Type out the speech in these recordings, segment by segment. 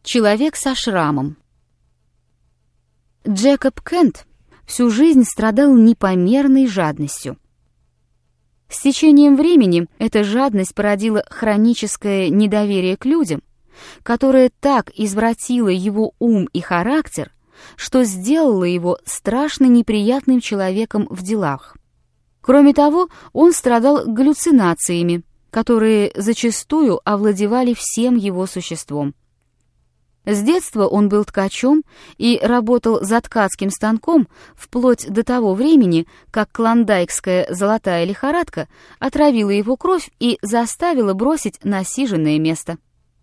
Человек со шрамом. Джекоб Кент всю жизнь страдал непомерной жадностью. С течением времени эта жадность породила хроническое недоверие к людям, которое так извратило его ум и характер, что сделало его страшно неприятным человеком в делах. Кроме того, он страдал галлюцинациями, которые зачастую овладевали всем его существом. С детства он был ткачом и работал за ткацким станком вплоть до того времени, как клондайкская золотая лихорадка отравила его кровь и заставила бросить насиженное место.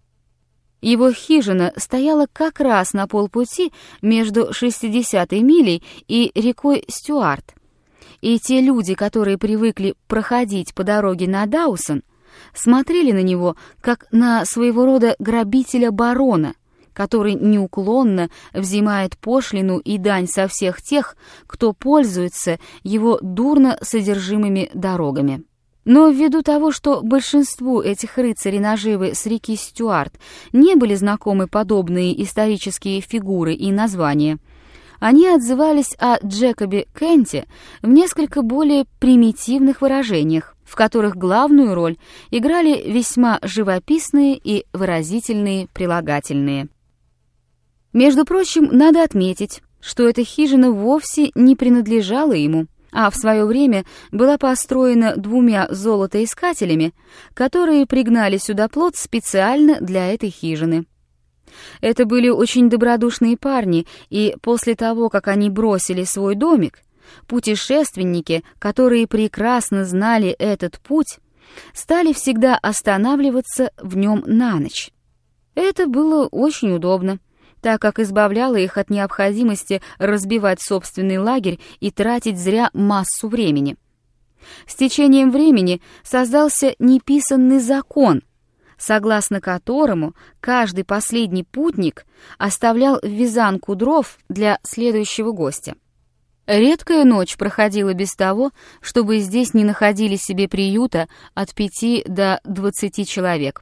Его хижина стояла как раз на полпути между 60-й милей и рекой Стюарт, и те люди, которые привыкли проходить по дороге на Даусон, смотрели на него как на своего рода грабителя-барона, который неуклонно взимает пошлину и дань со всех тех, кто пользуется его дурно содержимыми дорогами. Но ввиду того, что большинству этих рыцарей наживы с реки Стюарт не были знакомы подобные исторические фигуры и названия, они отзывались о Джекобе Кенте в несколько более примитивных выражениях, в которых главную роль играли весьма живописные и выразительные прилагательные. Между прочим, надо отметить, что эта хижина вовсе не принадлежала ему, а в свое время была построена 2 золотоискателями, которые пригнали сюда плод специально для этой хижины. Это были очень добродушные парни, и после того, как они бросили свой домик, путешественники, которые прекрасно знали этот путь, стали всегда останавливаться в нем на ночь. Это было очень удобно, так как избавляло их от необходимости разбивать собственный лагерь и тратить зря массу времени. С течением времени создался неписанный закон, согласно которому каждый последний путник оставлял вязанку дров для следующего гостя. Редкая ночь проходила без того, чтобы здесь не находили себе приюта от 5 до 20 человек.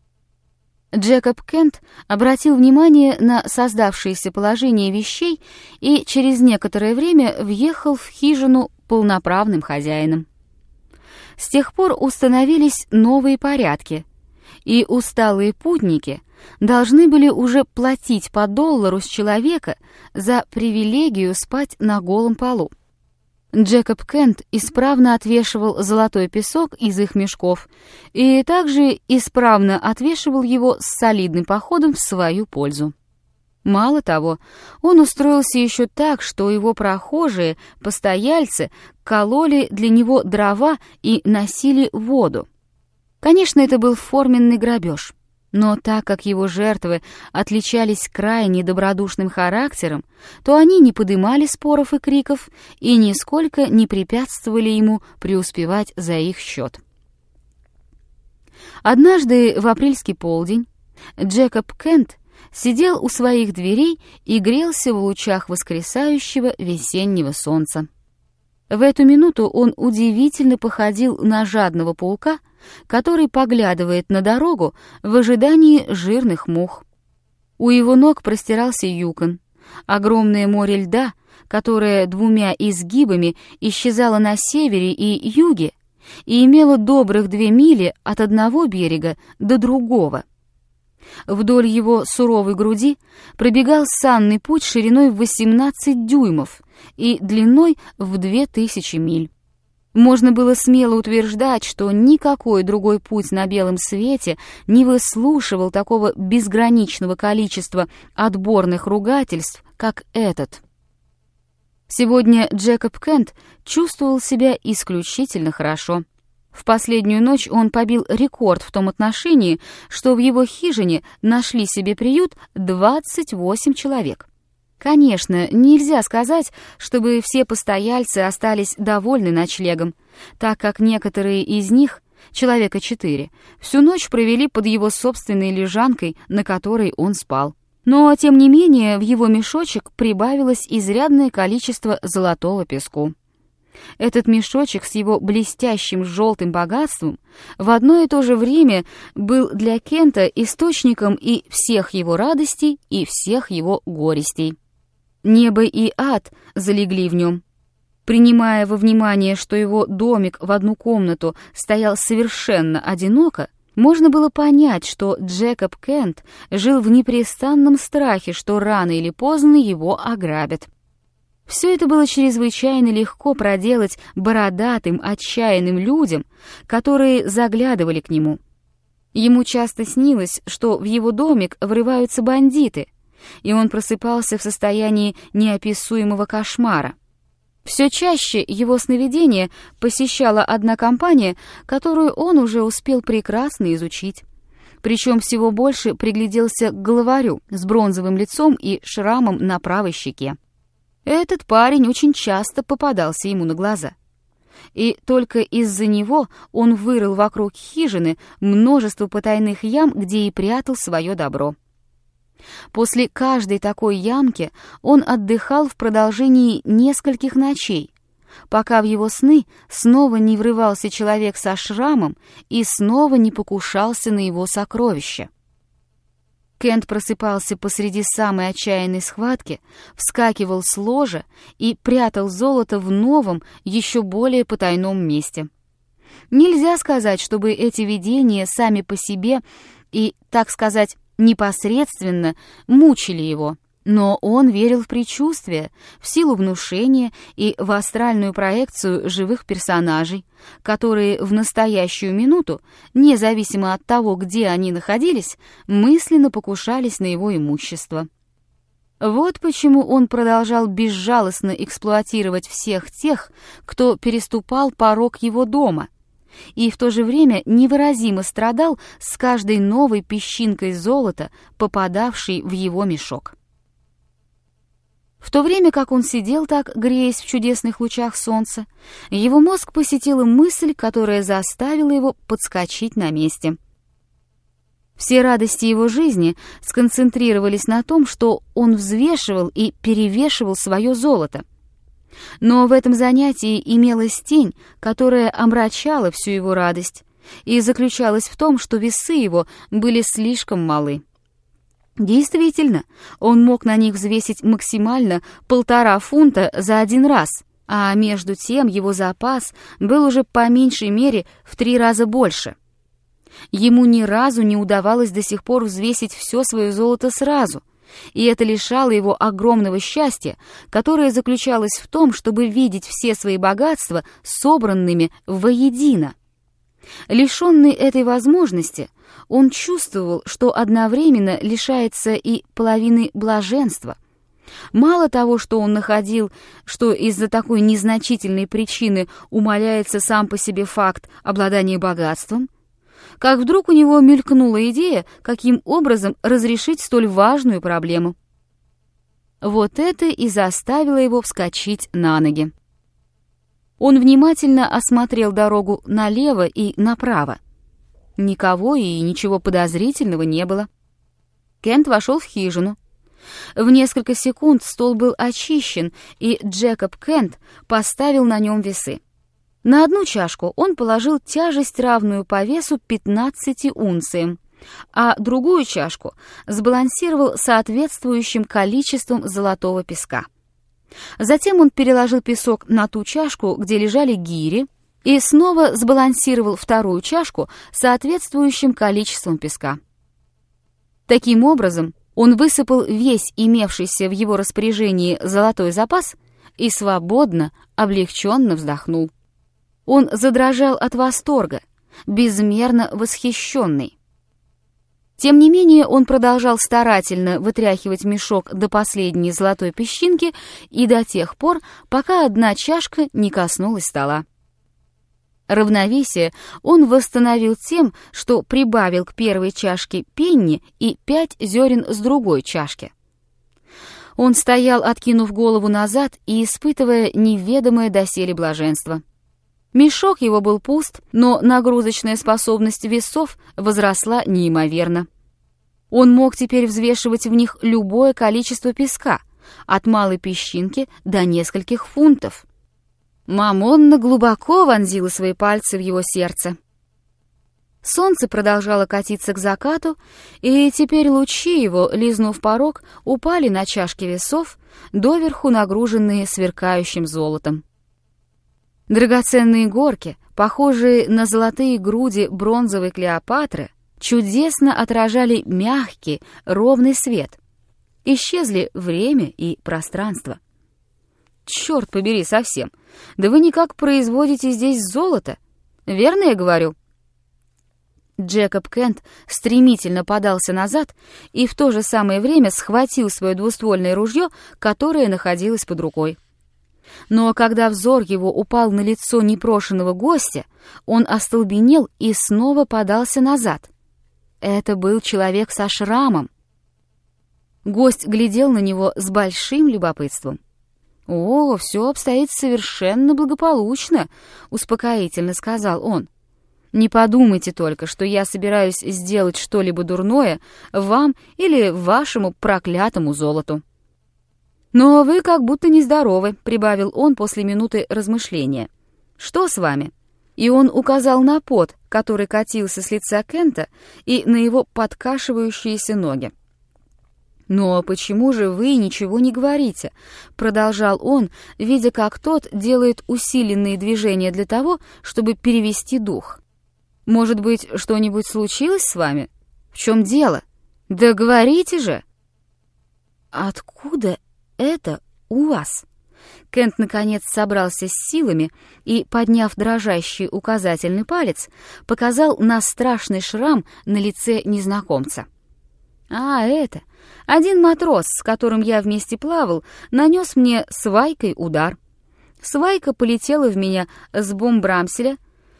Джекоб Кент обратил внимание на создавшееся положение вещей и через некоторое время въехал в хижину полноправным хозяином. С тех пор установились новые порядки, и усталые путники должны были уже платить по $1 с человека за привилегию спать на голом полу. Джекоб Кент исправно отвешивал золотой песок из их мешков и также исправно отвешивал его с солидным походом в свою пользу. Мало того, он устроился еще так, что его прохожие, постояльцы, кололи для него дрова и носили воду. Конечно, это был форменный грабеж, но так как его жертвы отличались крайне добродушным характером, то они не подымали споров и криков и нисколько не препятствовали ему преуспевать за их счет. Однажды в апрельский полдень Джекоб Кент сидел у своих дверей и грелся в лучах воскресающего весеннего солнца. В эту минуту он удивительно походил на жадного паука, который поглядывает на дорогу в ожидании жирных мух. У его ног простирался Юкон, огромное море льда, которое 2 изгибами исчезало на севере и юге и имело добрых 2 мили от одного берега до другого. Вдоль его суровой груди пробегал санный путь шириной в 18 дюймов и длиной в 2000 миль. Можно было смело утверждать, что никакой другой путь на белом свете не выслушивал такого безграничного количества отборных ругательств, как этот. Сегодня Джекоб Кент чувствовал себя исключительно хорошо. В последнюю ночь он побил рекорд в том отношении, что в его хижине нашли себе приют 28 человек. Конечно, нельзя сказать, чтобы все постояльцы остались довольны ночлегом, так как некоторые из них, человека 4, всю ночь провели под его собственной лежанкой, на которой он спал. Но, тем не менее, в его мешочек прибавилось изрядное количество золотого песку. Этот мешочек с его блестящим желтым богатством в одно и то же время был для Кента источником и всех его радостей, и всех его горестей. Небо и ад залегли в нем. Принимая во внимание, что его домик в одну комнату стоял совершенно одиноко, можно было понять, что Джекоб Кент жил в непрестанном страхе, что рано или поздно его ограбят. Все это было чрезвычайно легко проделать бородатым, отчаянным людям, которые заглядывали к нему. Ему часто снилось, что в его домик врываются бандиты, и он просыпался в состоянии неописуемого кошмара. Все чаще его сновидения посещала одна компания, которую он уже успел прекрасно изучить. Причем всего больше пригляделся к главарю с бронзовым лицом и шрамом на правой щеке. Этот парень очень часто попадался ему на глаза. И только из-за него он вырыл вокруг хижины множество потайных ям, где и прятал свое добро. После каждой такой ямки он отдыхал в продолжении нескольких ночей, пока в его сны снова не врывался человек со шрамом и снова не покушался на его сокровища. Кент просыпался посреди самой отчаянной схватки, вскакивал с ложа и прятал золото в новом, еще более потайном месте. Нельзя сказать, чтобы эти видения сами по себе и, так сказать, непосредственно мучили его, но он верил в предчувствие, в силу внушения и в астральную проекцию живых персонажей, которые в настоящую минуту, независимо от того, где они находились, мысленно покушались на его имущество. Вот почему он продолжал безжалостно эксплуатировать всех тех, кто переступал порог его дома, и в то же время невыразимо страдал с каждой новой песчинкой золота, попадавшей в его мешок. В то время как он сидел так, греясь в чудесных лучах солнца, его мозг посетила мысль, которая заставила его подскочить на месте. Все радости его жизни сконцентрировались на том, что он взвешивал и перевешивал свое золото. Но в этом занятии имелась тень, которая омрачала всю его радость, и заключалась в том, что весы его были слишком малы. Действительно, он мог на них взвесить максимально 1,5 фунта за один раз, а между тем его запас был уже по меньшей мере в 3 раза больше. Ему ни разу не удавалось до сих пор взвесить все свое золото сразу, и это лишало его огромного счастья, которое заключалось в том, чтобы видеть все свои богатства собранными воедино. Лишенный этой возможности, он чувствовал, что одновременно лишается и половины блаженства. Мало того, что он находил, что из-за такой незначительной причины умаляется сам по себе факт обладания богатством, как вдруг у него мелькнула идея, каким образом разрешить столь важную проблему. Вот это и заставило его вскочить на ноги. Он внимательно осмотрел дорогу налево и направо. Никого и ничего подозрительного не было. Кент вошел в хижину. В несколько секунд стол был очищен, и Джекоб Кент поставил на нем весы. На одну чашку он положил тяжесть, равную по весу 15 унциям, а другую чашку сбалансировал соответствующим количеством золотого песка. Затем он переложил песок на ту чашку, где лежали гири, и снова сбалансировал вторую чашку соответствующим количеством песка. Таким образом, он высыпал весь имевшийся в его распоряжении золотой запас и свободно, облегченно вздохнул. Он задрожал от восторга, безмерно восхищенный. Тем не менее, он продолжал старательно вытряхивать мешок до последней золотой песчинки и до тех пор, пока одна чашка не коснулась стола. Равновесие он восстановил тем, что прибавил к первой чашке пенни и 5 зерен с другой чашки. Он стоял, откинув голову назад и испытывая неведомое доселе блаженство. Мешок его был пуст, но нагрузочная способность весов возросла неимоверно. Он мог теперь взвешивать в них любое количество песка, от малой песчинки до нескольких фунтов. Мамонна глубоко вонзила свои пальцы в его сердце. Солнце продолжало катиться к закату, и теперь лучи его, лизнув порог, упали на чашки весов, доверху нагруженные сверкающим золотом. Драгоценные горки, похожие на золотые груди бронзовой Клеопатры, чудесно отражали мягкий, ровный свет. Исчезли время и пространство. «Черт побери, совсем! Да вы никак производите здесь золото! Верно я говорю?» Джекоб Кент стремительно подался назад и в то же самое время схватил свое двуствольное ружье, которое находилось под рукой. Но когда взор его упал на лицо непрошеного гостя, он остолбенел и снова подался назад. Это был человек со шрамом. Гость глядел на него с большим любопытством. «О, все обстоит совершенно благополучно», — успокоительно сказал он. «Не подумайте только, что я собираюсь сделать что-либо дурное вам или вашему проклятому золоту». «Но вы как будто нездоровы», — прибавил он после минуты размышления. «Что с вами?» И он указал на пот, который катился с лица Кента, и на его подкашивающиеся ноги. «Но почему же вы ничего не говорите?» — продолжал он, видя, как тот делает усиленные движения для того, чтобы перевести дух. «Может быть, что-нибудь случилось с вами? В чем дело? Да говорите же!» «Откуда это у вас?» Кент, наконец, собрался с силами и, подняв дрожащий указательный палец, показал на страшный шрам на лице незнакомца. «А, это... Один матрос, с которым я вместе плавал, нанес мне свайкой удар. Свайка полетела в меня с бомбрамселя.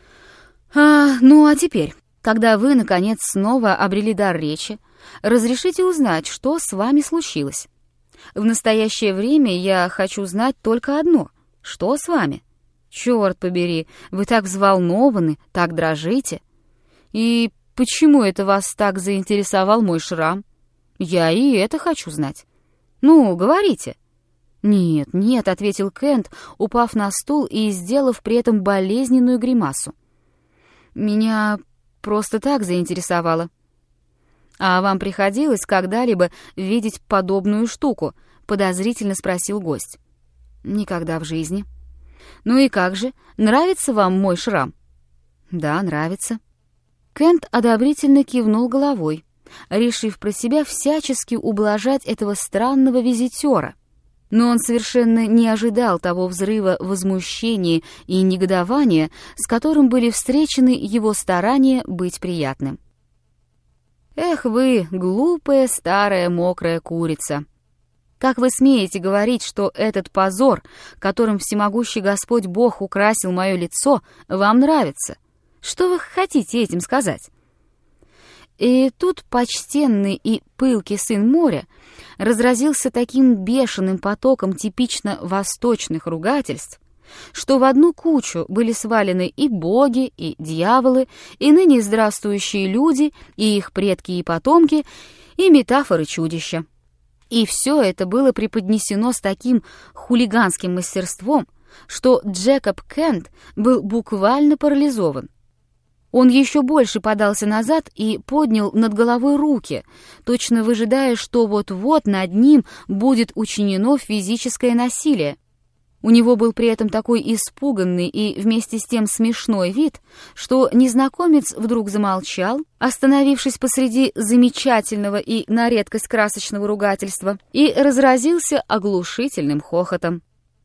Ну а теперь, когда вы, наконец, снова обрели дар речи, разрешите узнать, что с вами случилось. В настоящее время я хочу знать только одно. Что с вами? Черт побери, вы так взволнованы, так дрожите. И почему это вас так заинтересовал мой шрам? Я и это хочу знать. Ну, говорите». «Нет, нет», — ответил Кент, упав на стул и сделав при этом болезненную гримасу. «Меня просто так заинтересовало». «А вам приходилось когда-либо видеть подобную штуку?» — подозрительно спросил гость. «Никогда в жизни». «Ну и как же, нравится вам мой шрам?» «Да, нравится». Кент одобрительно кивнул головой, решив про себя всячески ублажать этого странного визитера. Но он совершенно не ожидал того взрыва возмущения и негодования, с которым были встречены его старания быть приятным. «Эх вы, глупая старая мокрая курица! Как вы смеете говорить, что этот позор, которым всемогущий Господь Бог украсил мое лицо, вам нравится? Что вы хотите этим сказать?» И тут почтенный и пылкий сын моря разразился таким бешеным потоком типично восточных ругательств, что в одну кучу были свалены и боги, и дьяволы, и ныне здравствующие люди, и их предки и потомки, и метафоры чудища. И все это было преподнесено с таким хулиганским мастерством, что Джекоб Кент был буквально парализован. Он еще больше подался назад и поднял над головой руки, точно выжидая, что вот-вот над ним будет учинено физическое насилие. У него был при этом такой испуганный и вместе с тем смешной вид, что незнакомец вдруг замолчал, остановившись посреди замечательного и на редкость красочного ругательства, и разразился оглушительным хохотом.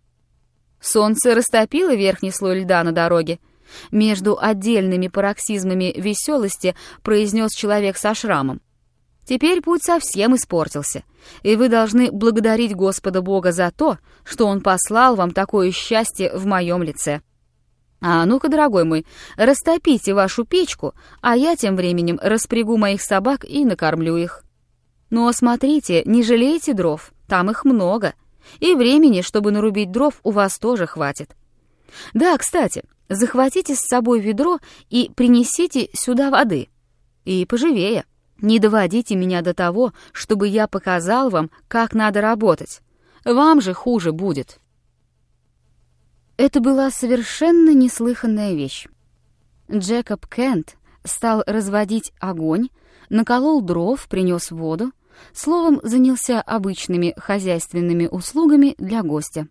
Солнце растопило верхний слой льда на дороге. Между отдельными пароксизмами веселости произнес человек со шрамом. «Теперь путь совсем испортился, и вы должны благодарить Господа Бога за то, что Он послал вам такое счастье в моем лице. А ну-ка, дорогой мой, растопите вашу печку, а я тем временем распрягу моих собак и накормлю их. Но смотрите, не жалейте дров, там их много, и времени, чтобы нарубить дров, у вас тоже хватит. Да, кстати, захватите с собой ведро и принесите сюда воды. И поживее. Не доводите меня до того, чтобы я показал вам, как надо работать. Вам же хуже будет». Это была совершенно неслыханная вещь. Джекоб Кент стал разводить огонь, наколол дров, принес воду, словом, занялся обычными хозяйственными услугами для гостя.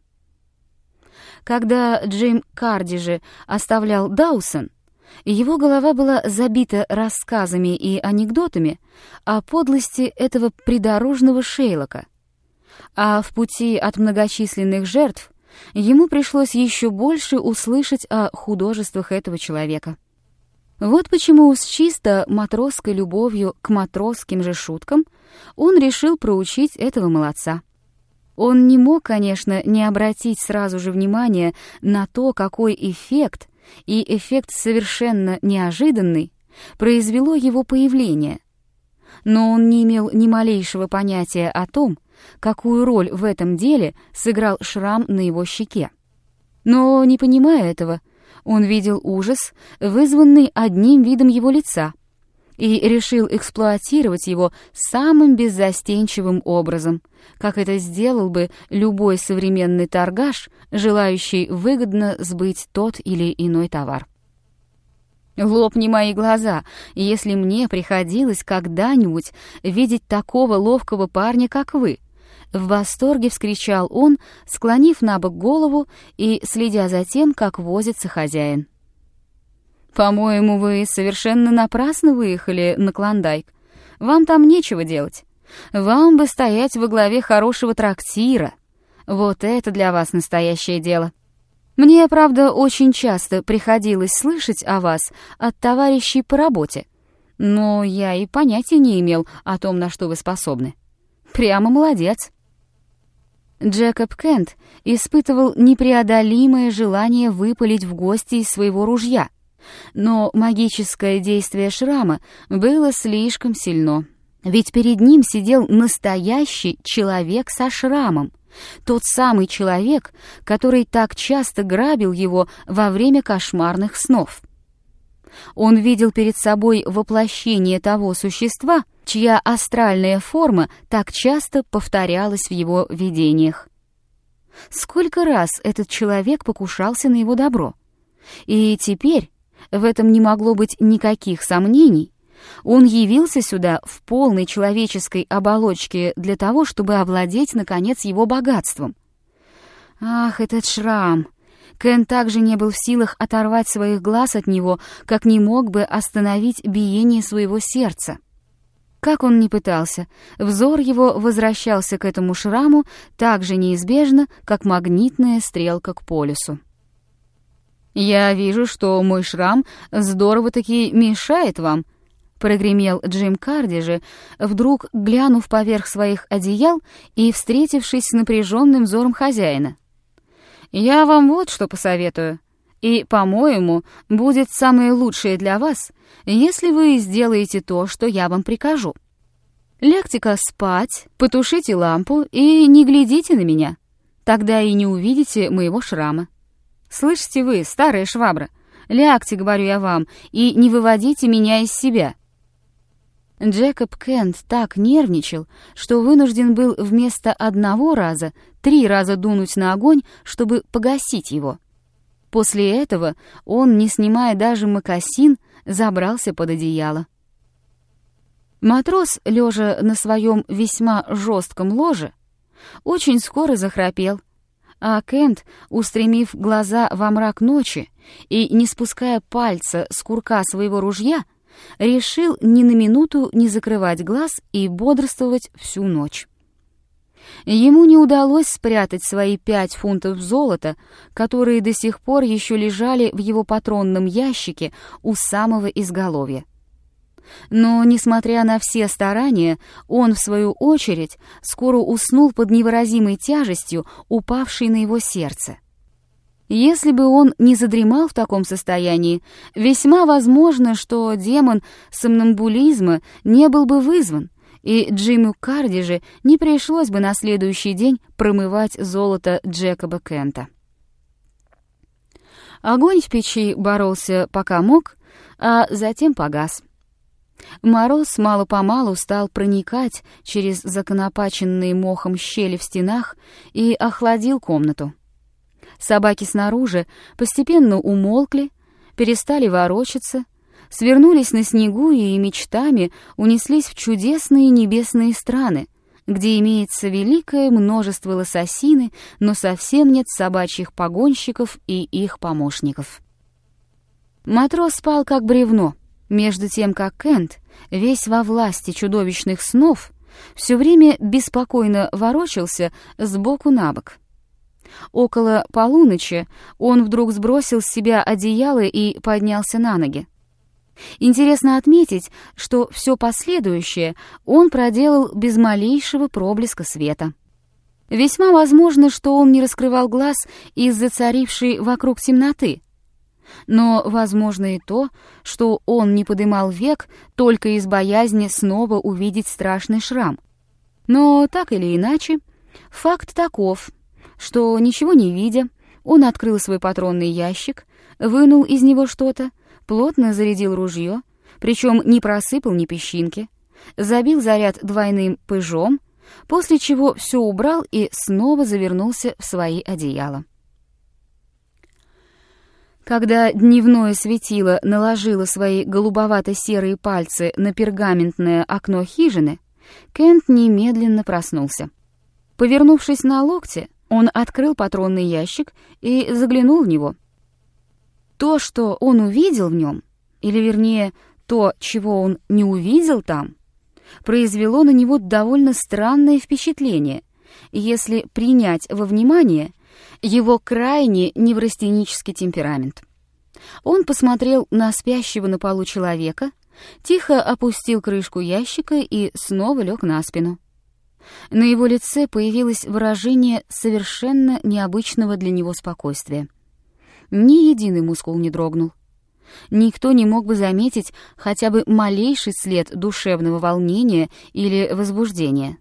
Когда Джим Кардиджи оставлял Даусон, его голова была забита рассказами и анекдотами о подлости этого придорожного Шейлока, а в пути от многочисленных жертв ему пришлось еще больше услышать о художествах этого человека. Вот почему с чисто матросской любовью к матросским же шуткам он решил проучить этого молодца. Он не мог, конечно, не обратить сразу же внимания на то, какой эффект, и эффект совершенно неожиданный, произвело его появление. Но он не имел ни малейшего понятия о том, какую роль в этом деле сыграл шрам на его щеке. Но, не понимая этого, он видел ужас, вызванный одним видом его лица, и решил эксплуатировать его самым беззастенчивым образом, как это сделал бы любой современный торгаш, желающий выгодно сбыть тот или иной товар. «Лопни мои глаза, если мне приходилось когда-нибудь видеть такого ловкого парня, как вы!» В восторге вскричал он, склонив набок голову и следя за тем, как возится хозяин. «По-моему, вы совершенно напрасно выехали на Клондайк. Вам там нечего делать. Вам бы стоять во главе хорошего трактира. Вот это для вас настоящее дело. Мне, правда, очень часто приходилось слышать о вас от товарищей по работе, но я и понятия не имел о том, на что вы способны. Прямо молодец». Джекоб Кент испытывал непреодолимое желание выпалить в гости из своего ружья, но магическое действие шрама было слишком сильно, ведь перед ним сидел настоящий человек со шрамом, тот самый человек, который так часто грабил его во время кошмарных снов. Он видел перед собой воплощение того существа, чья астральная форма так часто повторялась в его видениях. Сколько раз этот человек покушался на его добро, и теперь, в этом не могло быть никаких сомнений, он явился сюда в полной человеческой оболочке для того, чтобы овладеть, наконец, его богатством. Ах, этот шрам! Кен также не был в силах оторвать своих глаз от него, как не мог бы остановить биение своего сердца. Как он ни пытался, взор его возвращался к этому шраму так же неизбежно, как магнитная стрелка к полюсу. «Я вижу, что мой шрам здорово-таки мешает вам», — прогремел Джим Кардиджи, вдруг глянув поверх своих одеял и встретившись с напряженным взором хозяина. «Я вам вот что посоветую, и, по-моему, будет самое лучшее для вас, если вы сделаете то, что я вам прикажу. Лягте-ка спать, потушите лампу и не глядите на меня, тогда и не увидите моего шрама. Слышите вы, старая швабра, лягте, говорю я вам, и не выводите меня из себя». Джекоб Кент так нервничал, что вынужден был вместо одного раза 3 раза дунуть на огонь, чтобы погасить его. После этого он, не снимая даже мокасин, забрался под одеяло. Матрос, лежа на своем весьма жестком ложе, очень скоро захрапел, а Кент, устремив глаза во мрак ночи и не спуская пальца с курка своего ружья, решил ни на минуту не закрывать глаз и бодрствовать всю ночь. Ему не удалось спрятать свои 5 фунтов золота, которые до сих пор еще лежали в его патронном ящике у самого изголовья. Но, несмотря на все старания, он, в свою очередь, скоро уснул под невыразимой тяжестью, упавшей на его сердце. Если бы он не задремал в таком состоянии, весьма возможно, что демон сомнамбулизма не был бы вызван, и Джиму Кардиджи не пришлось бы на следующий день промывать золото Джекоба Кента. Огонь в печи боролся пока мог, а затем погас. Мороз мало-помалу стал проникать через законопаченные мохом щели в стенах и охладил комнату. Собаки снаружи постепенно умолкли, перестали ворочаться, свернулись на снегу и мечтами унеслись в чудесные небесные страны, где имеется великое множество лососины, но совсем нет собачьих погонщиков и их помощников. Матрос спал как бревно, между тем как Кент, весь во власти чудовищных снов, все время беспокойно ворочался сбоку на бок. Около полуночи он вдруг сбросил с себя одеяло и поднялся на ноги. Интересно отметить, что все последующее он проделал без малейшего проблеска света. Весьма возможно, что он не раскрывал глаз из-за царившей вокруг темноты, но возможно и то, что он не подымал век только из боязни снова увидеть страшный шрам. Но так или иначе, факт таков, что, ничего не видя, он открыл свой патронный ящик, вынул из него что-то, плотно зарядил ружье, причем не просыпал ни песчинки, забил заряд двойным пыжом, после чего все убрал и снова завернулся в свои одеяла. Когда дневное светило наложило свои голубовато-серые пальцы на пергаментное окно хижины, Кент немедленно проснулся. Повернувшись на локте, он открыл патронный ящик и заглянул в него. То, что он увидел в нем, или вернее, то, чего он не увидел там, произвело на него довольно странное впечатление, если принять во внимание его крайне неврастенический темперамент. Он посмотрел на спящего на полу человека, тихо опустил крышку ящика и снова лег на спину. На его лице появилось выражение совершенно необычного для него спокойствия. Ни единый мускул не дрогнул. Никто не мог бы заметить хотя бы малейший след душевного волнения или возбуждения.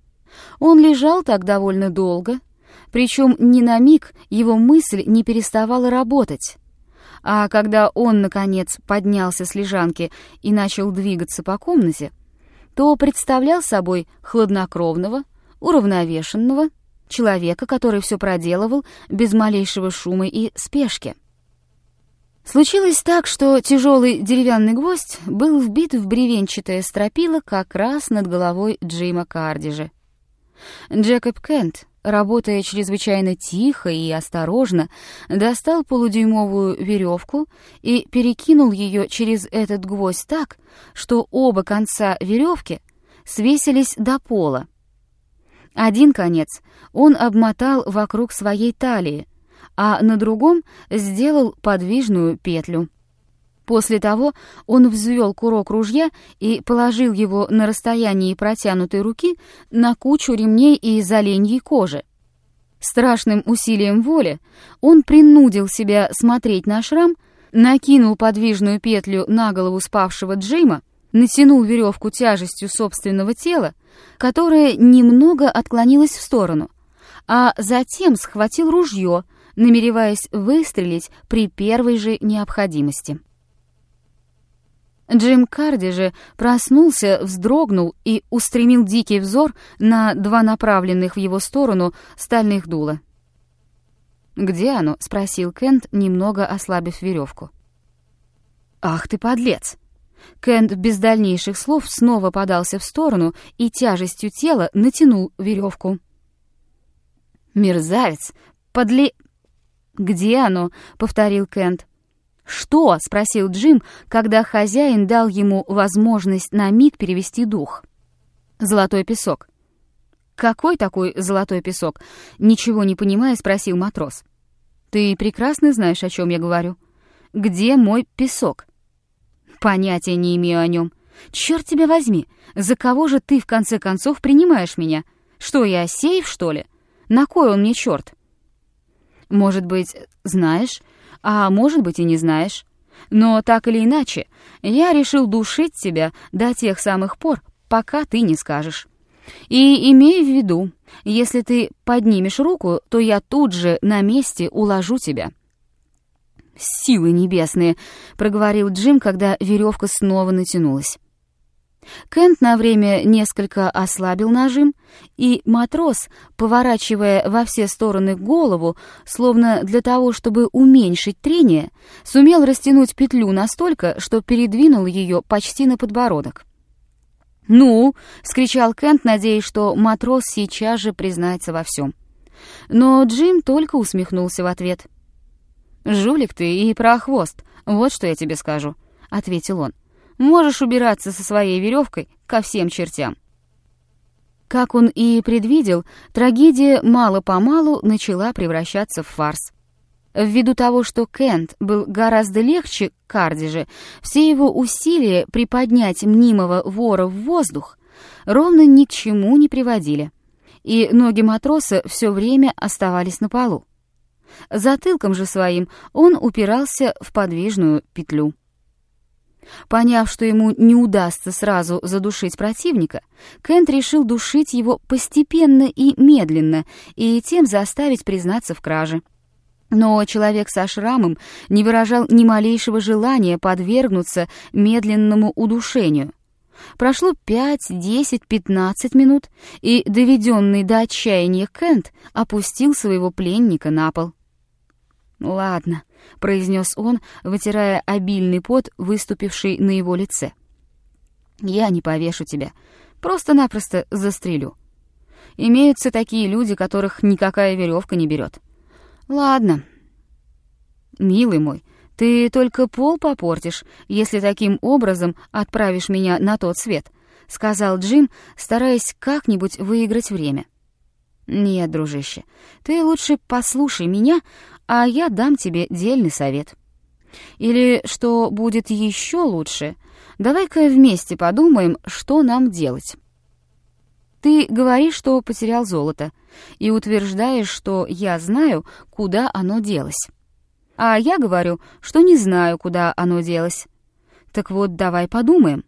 Он лежал так довольно долго, причем ни на миг его мысль не переставала работать. А когда он, наконец, поднялся с лежанки и начал двигаться по комнате, то представлял собой хладнокровного, уравновешенного человека, который все проделывал без малейшего шума и спешки. Случилось так, что тяжелый деревянный гвоздь был вбит в бревенчатое стропило как раз над головой Джима Кардиджа. Джекоб Кент, работая чрезвычайно тихо и осторожно, достал полудюймовую веревку и перекинул ее через этот гвоздь так, что оба конца веревки свесились до пола. Один конец он обмотал вокруг своей талии, а на другом сделал подвижную петлю. После того он взвел курок ружья и положил его на расстоянии протянутой руки на кучу ремней из оленьей кожи. Страшным усилием воли он принудил себя смотреть на шрам, накинул подвижную петлю на голову спавшего Джима, натянул веревку тяжестью собственного тела, которое немного отклонилось в сторону, а затем схватил ружье, намереваясь выстрелить при первой же необходимости. Джим Кардидж же проснулся, вздрогнул и устремил дикий взор на два направленных в его сторону стальных дула. «Где оно?» — спросил Кент, немного ослабив веревку. «Ах ты, подлец!» Кент без дальнейших слов снова подался в сторону и тяжестью тела натянул веревку. «Мерзавец! «Где оно?» — повторил Кент. «Что?» — спросил Джим, когда хозяин дал ему возможность на миг перевести дух. «Золотой песок». «Какой такой золотой песок?» — ничего не понимая, спросил матрос. «Ты прекрасно знаешь, о чем я говорю. Где мой песок?» «Понятия не имею о нем. Черт тебя возьми! За кого же ты, в конце концов, принимаешь меня? Что, я сейф, что ли? На кой он мне черт?» «Может быть, знаешь, а может быть и не знаешь. Но так или иначе, я решил душить тебя до тех самых пор, пока ты не скажешь. И имей в виду, если ты поднимешь руку, то я тут же на месте уложу тебя». «Силы небесные!» — проговорил Джим, когда веревка снова натянулась. Кент на время несколько ослабил нажим, и матрос, поворачивая во все стороны голову, словно для того, чтобы уменьшить трение, сумел растянуть петлю настолько, что передвинул ее почти на подбородок. «Ну!» — вскричал Кент, надеясь, что матрос сейчас же признается во всем. Но Джим только усмехнулся в ответ. «Жулик ты и прохвост, вот что я тебе скажу», — ответил он. «Можешь убираться со своей веревкой ко всем чертям». Как он и предвидел, трагедия мало-помалу начала превращаться в фарс. Ввиду того, что Кент был гораздо легче Кардижа, все его усилия приподнять мнимого вора в воздух ровно ни к чему не приводили, и ноги матроса все время оставались на полу. Затылком же своим он упирался в подвижную петлю. Поняв, что ему не удастся сразу задушить противника, Кент решил душить его постепенно и медленно, и тем заставить признаться в краже. Но человек со шрамом не выражал ни малейшего желания подвергнуться медленному удушению. Прошло 5, 10, 15 минут, и доведенный до отчаяния Кент опустил своего пленника на пол. «Ладно», — произнес он, вытирая обильный пот, выступивший на его лице. «Я не повешу тебя, просто-напросто застрелю. Имеются такие люди, которых никакая веревка не берет. Ладно. Милый мой, ты только пол попортишь, если таким образом отправишь меня на тот свет», — сказал Джим, стараясь как-нибудь выиграть время. «Нет, дружище, ты лучше послушай меня, а я дам тебе дельный совет. Или, что будет еще лучше, давай-ка вместе подумаем, что нам делать. Ты говоришь, что потерял золото, и утверждаешь, что я знаю, куда оно делось. А я говорю, что не знаю, куда оно делось. Так вот, давай подумаем».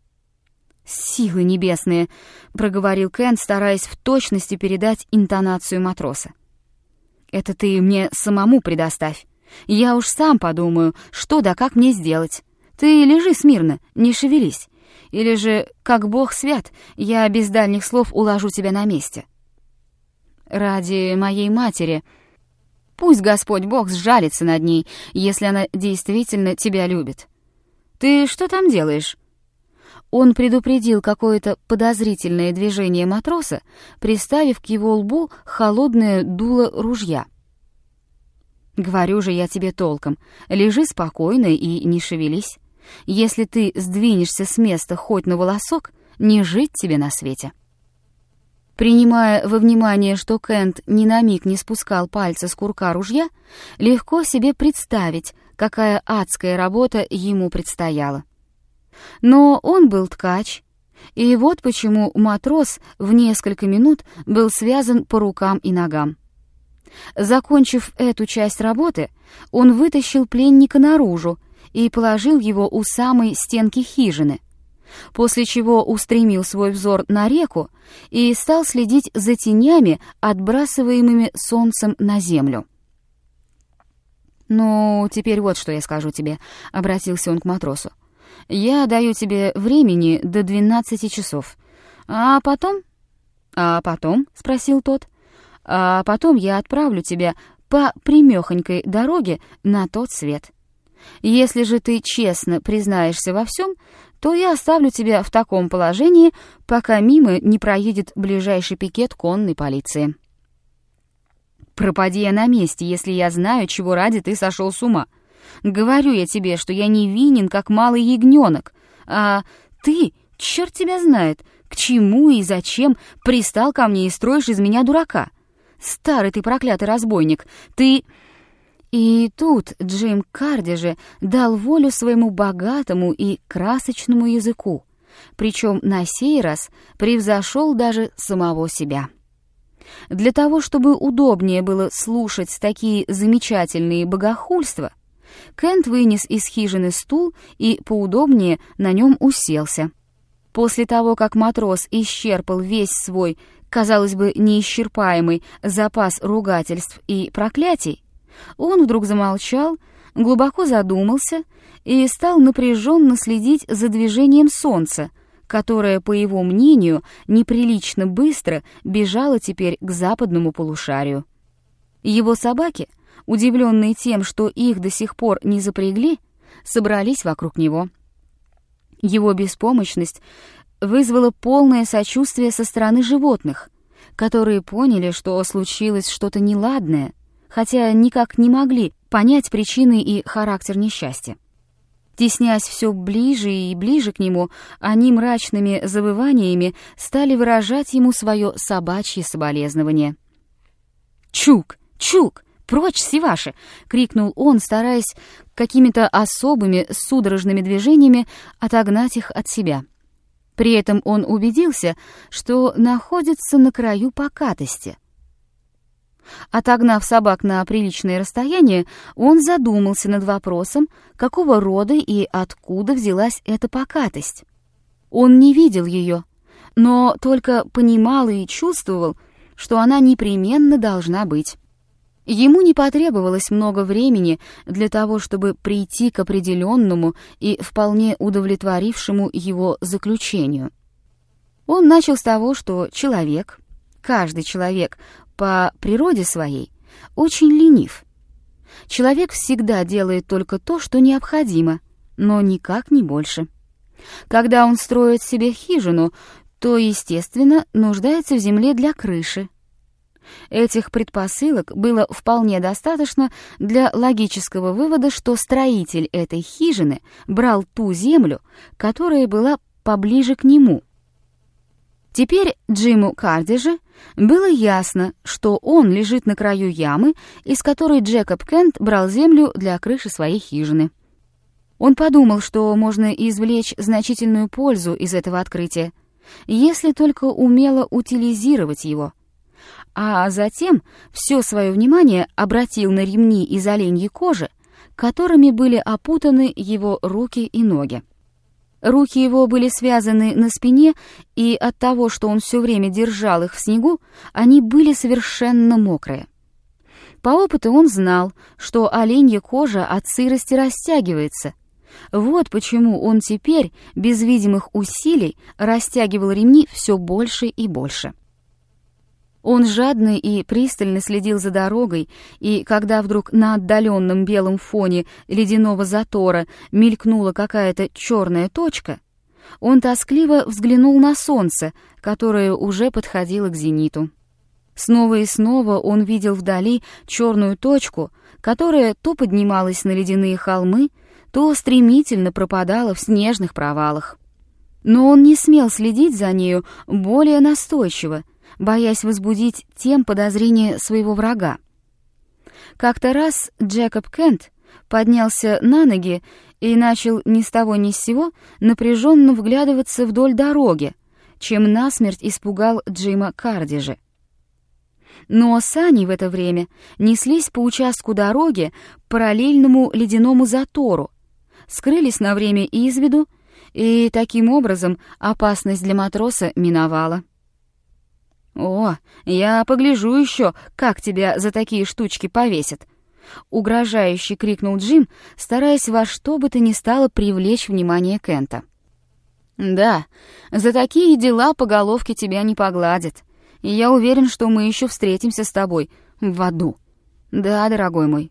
«Силы небесные», — проговорил Кент, стараясь в точности передать интонацию матроса. «Это ты мне самому предоставь. Я уж сам подумаю, что да как мне сделать. Ты лежи смирно, не шевелись. Или же, как Бог свят, я без дальних слов уложу тебя на месте. Ради моей матери. Пусть Господь Бог сжалится над ней, если она действительно тебя любит. Ты что там делаешь?» Он предупредил какое-то подозрительное движение матроса, приставив к его лбу холодное дуло ружья. «Говорю же я тебе толком, лежи спокойно и не шевелись. Если ты сдвинешься с места хоть на волосок, не жить тебе на свете». Принимая во внимание, что Кент ни на миг не спускал пальца с курка ружья, легко себе представить, какая адская работа ему предстояла. Но он был ткач, и вот почему матрос в несколько минут был связан по рукам и ногам. Закончив эту часть работы, он вытащил пленника наружу и положил его у самой стенки хижины, после чего устремил свой взор на реку и стал следить за тенями, отбрасываемыми солнцем на землю. «Ну, теперь вот что я скажу тебе», — обратился он к матросу. «Я даю тебе времени до 12 часов. А потом?» «А потом?» — спросил тот. «А потом я отправлю тебя по прямехонькой дороге на тот свет. Если же ты честно признаешься во всем, то я оставлю тебя в таком положении, пока мимо не проедет ближайший пикет конной полиции». «Пропади я на месте, если я знаю, чего ради ты сошел с ума. Говорю я тебе, что я невинен, как малый ягненок, а ты, черт тебя знает, к чему и зачем пристал ко мне и строишь из меня дурака. Старый ты проклятый разбойник, ты...» И тут Джим Кардижа дал волю своему богатому и красочному языку, причем на сей раз превзошел даже самого себя. Для того, чтобы удобнее было слушать такие замечательные богохульства, Кент вынес из хижины стул и поудобнее на нем уселся. После того, как матрос исчерпал весь свой, казалось бы, неисчерпаемый запас ругательств и проклятий, он вдруг замолчал, глубоко задумался и стал напряженно следить за движением солнца, которая, по его мнению, неприлично быстро бежала теперь к западному полушарию. Его собаки, удивленные тем, что их до сих пор не запрягли, собрались вокруг него. Его беспомощность вызвала полное сочувствие со стороны животных, которые поняли, что случилось что-то неладное, хотя никак не могли понять причины и характер несчастья. Теснясь все ближе и ближе к нему, они мрачными завываниями стали выражать ему свое собачье соболезнование. «Чук! Чук! Прочь, Сиваши!» — крикнул он, стараясь какими-то особыми судорожными движениями отогнать их от себя. При этом он убедился, что находится на краю покатости. Отогнав собак на приличное расстояние, он задумался над вопросом, какого рода и откуда взялась эта покатость. Он не видел ее, но только понимал и чувствовал, что она непременно должна быть. Ему не потребовалось много времени для того, чтобы прийти к определенному и вполне удовлетворившему его заключению. Он начал с того, что человек, каждый человек по природе своей, очень ленив. Человек всегда делает только то, что необходимо, но никак не больше. Когда он строит себе хижину, то, естественно, нуждается в земле для крыши. Этих предпосылок было вполне достаточно для логического вывода, что строитель этой хижины брал ту землю, которая была поближе к нему. Теперь Джиму Кардиджи было ясно, что он лежит на краю ямы, из которой Джекоб Кент брал землю для крыши своей хижины. Он подумал, что можно извлечь значительную пользу из этого открытия, если только умело утилизировать его. А затем все свое внимание обратил на ремни из оленьей кожи, которыми были опутаны его руки и ноги. Руки его были связаны на спине, и от того, что он все время держал их в снегу, они были совершенно мокрые. По опыту он знал, что оленья кожа от сырости растягивается. Вот почему он теперь, без видимых усилий, растягивал ремни все больше и больше. Он жадно и пристально следил за дорогой, и когда вдруг на отдаленном белом фоне ледяного затора мелькнула какая-то черная точка, он тоскливо взглянул на солнце, которое уже подходило к зениту. Снова и снова он видел вдали черную точку, которая то поднималась на ледяные холмы, то стремительно пропадала в снежных провалах. Но он не смел следить за нею более настойчиво, боясь возбудить тем подозрения своего врага. Как-то раз Джекоб Кент поднялся на ноги и начал ни с того ни с сего напряженно вглядываться вдоль дороги, чем насмерть испугал Джима Кардиджи. Но сани в это время неслись по участку дороги параллельному ледяному затору, скрылись на время из виду, и таким образом опасность для матроса миновала. «О, я погляжу еще, как тебя за такие штучки повесят!» — угрожающе крикнул Джим, стараясь во что бы то ни стало привлечь внимание Кента. «Да, за такие дела по головке тебя не погладят, и я уверен, что мы еще встретимся с тобой в аду. Да, дорогой мой».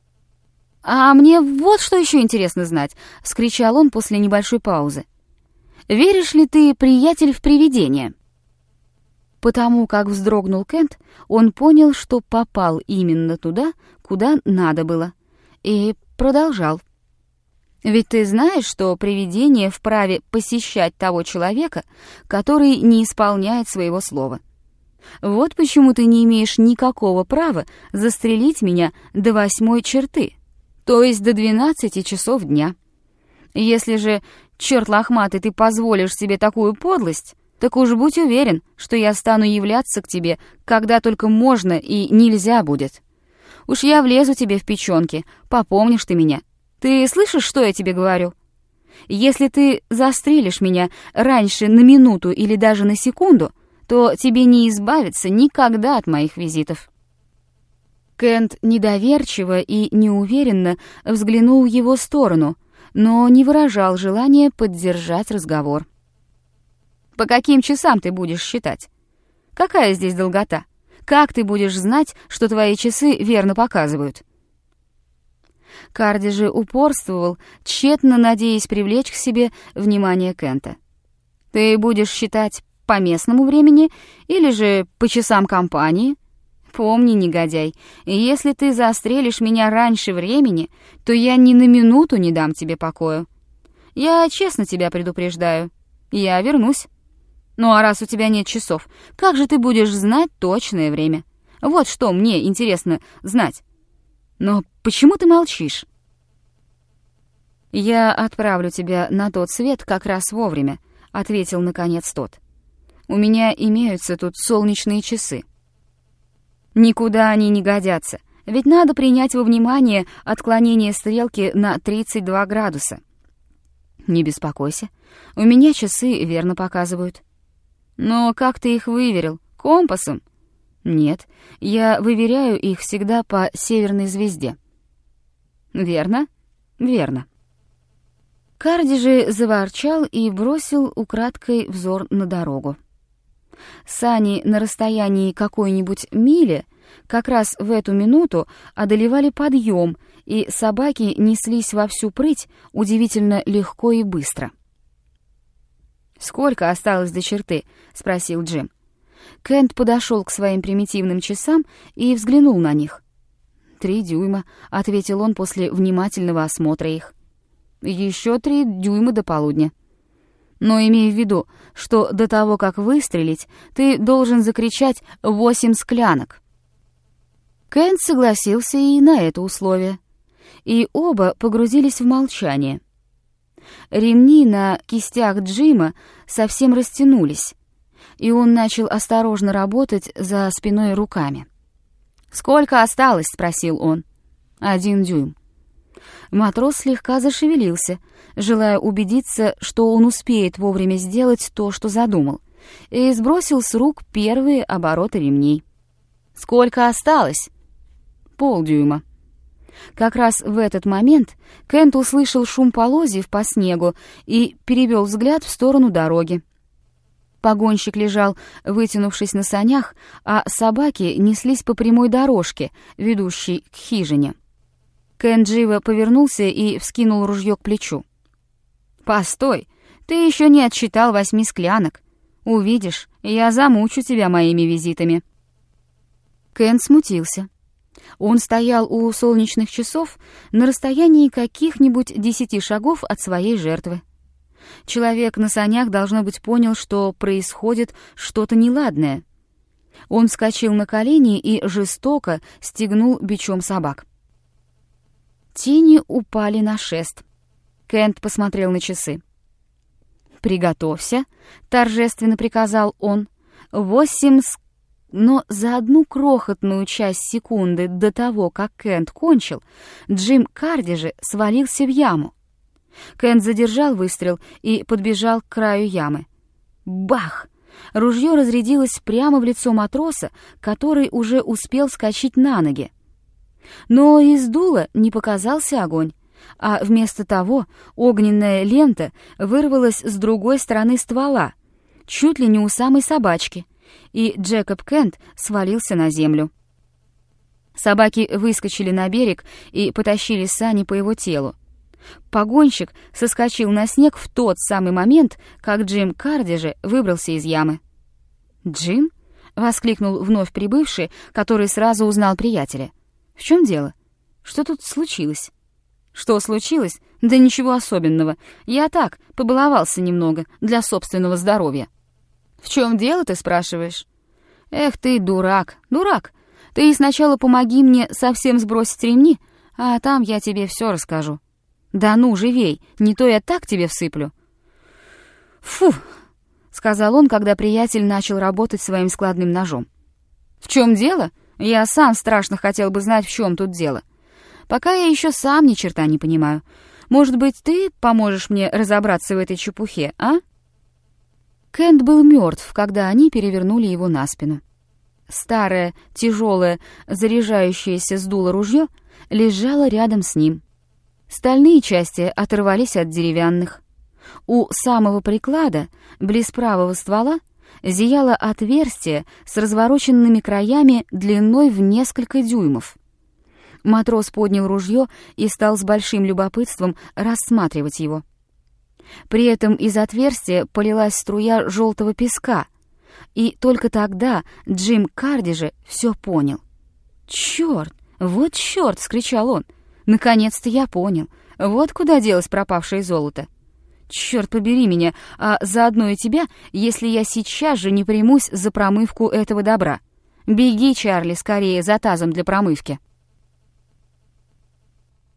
«А мне вот что еще интересно знать!» — вскричал он после небольшой паузы. «Веришь ли ты, приятель, в привидения?» Потому как вздрогнул Кент, он понял, что попал именно туда, куда надо было, и продолжал. «Ведь ты знаешь, что привидение вправе посещать того человека, который не исполняет своего слова. Вот почему ты не имеешь никакого права застрелить меня до 8 черты, то есть до 12 часов дня. Если же, черт лохматый, ты позволишь себе такую подлость, так уж будь уверен, что я стану являться к тебе, когда только можно и нельзя будет. Уж я влезу тебе в печенки, попомнишь ты меня. Ты слышишь, что я тебе говорю? Если ты застрелишь меня раньше на минуту или даже на секунду, то тебе не избавиться никогда от моих визитов». Кент недоверчиво и неуверенно взглянул в его сторону, но не выражал желания поддержать разговор. По каким часам ты будешь считать? Какая здесь долгота? Как ты будешь знать, что твои часы верно показывают?» Карди же упорствовал, тщетно надеясь привлечь к себе внимание Кента. «Ты будешь считать по местному времени или же по часам компании? Помни, негодяй, если ты застрелишь меня раньше времени, то я ни на минуту не дам тебе покоя. Я честно тебя предупреждаю. Я вернусь. Ну а раз у тебя нет часов, как же ты будешь знать точное время? Вот что мне интересно знать. Но почему ты молчишь?» «Я отправлю тебя на тот свет как раз вовремя», — ответил наконец тот. «У меня имеются тут солнечные часы». «Никуда они не годятся, ведь надо принять во внимание отклонение стрелки на 32 градуса». «Не беспокойся, у меня часы верно показывают». «Но как ты их выверил? Компасом?» «Нет, я выверяю их всегда по северной звезде». «Верно? Верно». Карди же заворчал и бросил украдкой взор на дорогу. Сани на расстоянии какой-нибудь мили как раз в эту минуту одолевали подъем, и собаки неслись во всю прыть удивительно легко и быстро. «Сколько осталось до черты?» — спросил Джим. Кент подошел к своим примитивным часам и взглянул на них. 3 дюйма», — ответил он после внимательного осмотра их. «Еще 3 дюйма до полудня. Но имей в виду, что до того, как выстрелить, ты должен закричать 8 склянок». Кент согласился и на это условие, и оба погрузились в молчание. Ремни на кистях Джима совсем растянулись, и он начал осторожно работать за спиной руками. «Сколько осталось?» — спросил он. 1 дюйм. Матрос слегка зашевелился, желая убедиться, что он успеет вовремя сделать то, что задумал, и сбросил с рук первые обороты ремней. «Сколько осталось?» 0,5 дюйма. Как раз в этот момент Кент услышал шум полозьев по снегу и перевел взгляд в сторону дороги. Погонщик лежал, вытянувшись на санях, а собаки неслись по прямой дорожке, ведущей к хижине. Кент живо повернулся и вскинул ружье к плечу. «Постой, ты еще не отсчитал 8 склянок. Увидишь, я замучу тебя моими визитами». Кент смутился. Он стоял у солнечных часов на расстоянии каких-нибудь 10 шагов от своей жертвы. Человек на санях, должно быть, понял, что происходит что-то неладное. Он вскочил на колени и жестоко стегнул бичом собак. Тени упали на шест. Кент посмотрел на часы. «Приготовься», — торжественно приказал он. 8 Но за одну крохотную часть секунды до того, как Кент кончил, Джим Карди же свалился в яму. Кент задержал выстрел и подбежал к краю ямы. Бах! Ружье разрядилось прямо в лицо матроса, который уже успел вскочить на ноги. Но из дула не показался огонь, а вместо того огненная лента вырвалась с другой стороны ствола, чуть ли не у самой собачки, и Джекоб Кент свалился на землю. Собаки выскочили на берег и потащили сани по его телу. Погонщик соскочил на снег в тот самый момент, как Джим Карди же выбрался из ямы. «Джим?» — воскликнул вновь прибывший, который сразу узнал приятеля. «В чем дело? Что тут случилось?» «Что случилось? Да ничего особенного. Я так, побаловался немного, для собственного здоровья». «В чем дело, ты спрашиваешь?» «Эх ты, дурак, дурак. Ты сначала помоги мне совсем сбросить ремни, а там я тебе все расскажу». «Да ну, живей, не то я так тебе всыплю». «Фу!» — сказал он, когда приятель начал работать своим складным ножом. «В чем дело? Я сам страшно хотел бы знать, в чем тут дело. Пока я еще сам ни черта не понимаю. Может быть, ты поможешь мне разобраться в этой чепухе, а?» Кент был мертв, когда они перевернули его на спину. Старое, тяжелое, заряжающееся с дула ружье лежало рядом с ним. Стальные части оторвались от деревянных. У самого приклада, близ правого ствола, зияло отверстие с развороченными краями длиной в несколько дюймов. Матрос поднял ружье и стал с большим любопытством рассматривать его. При этом из отверстия полилась струя желтого песка, и только тогда Джим Кардиже все понял. «Черт! Вот черт!» — вскричал он. «Наконец-то я понял. Вот куда делось пропавшее золото. Черт побери меня, а заодно и тебя, если я сейчас же не примусь за промывку этого добра. Беги, Чарли, скорее за тазом для промывки».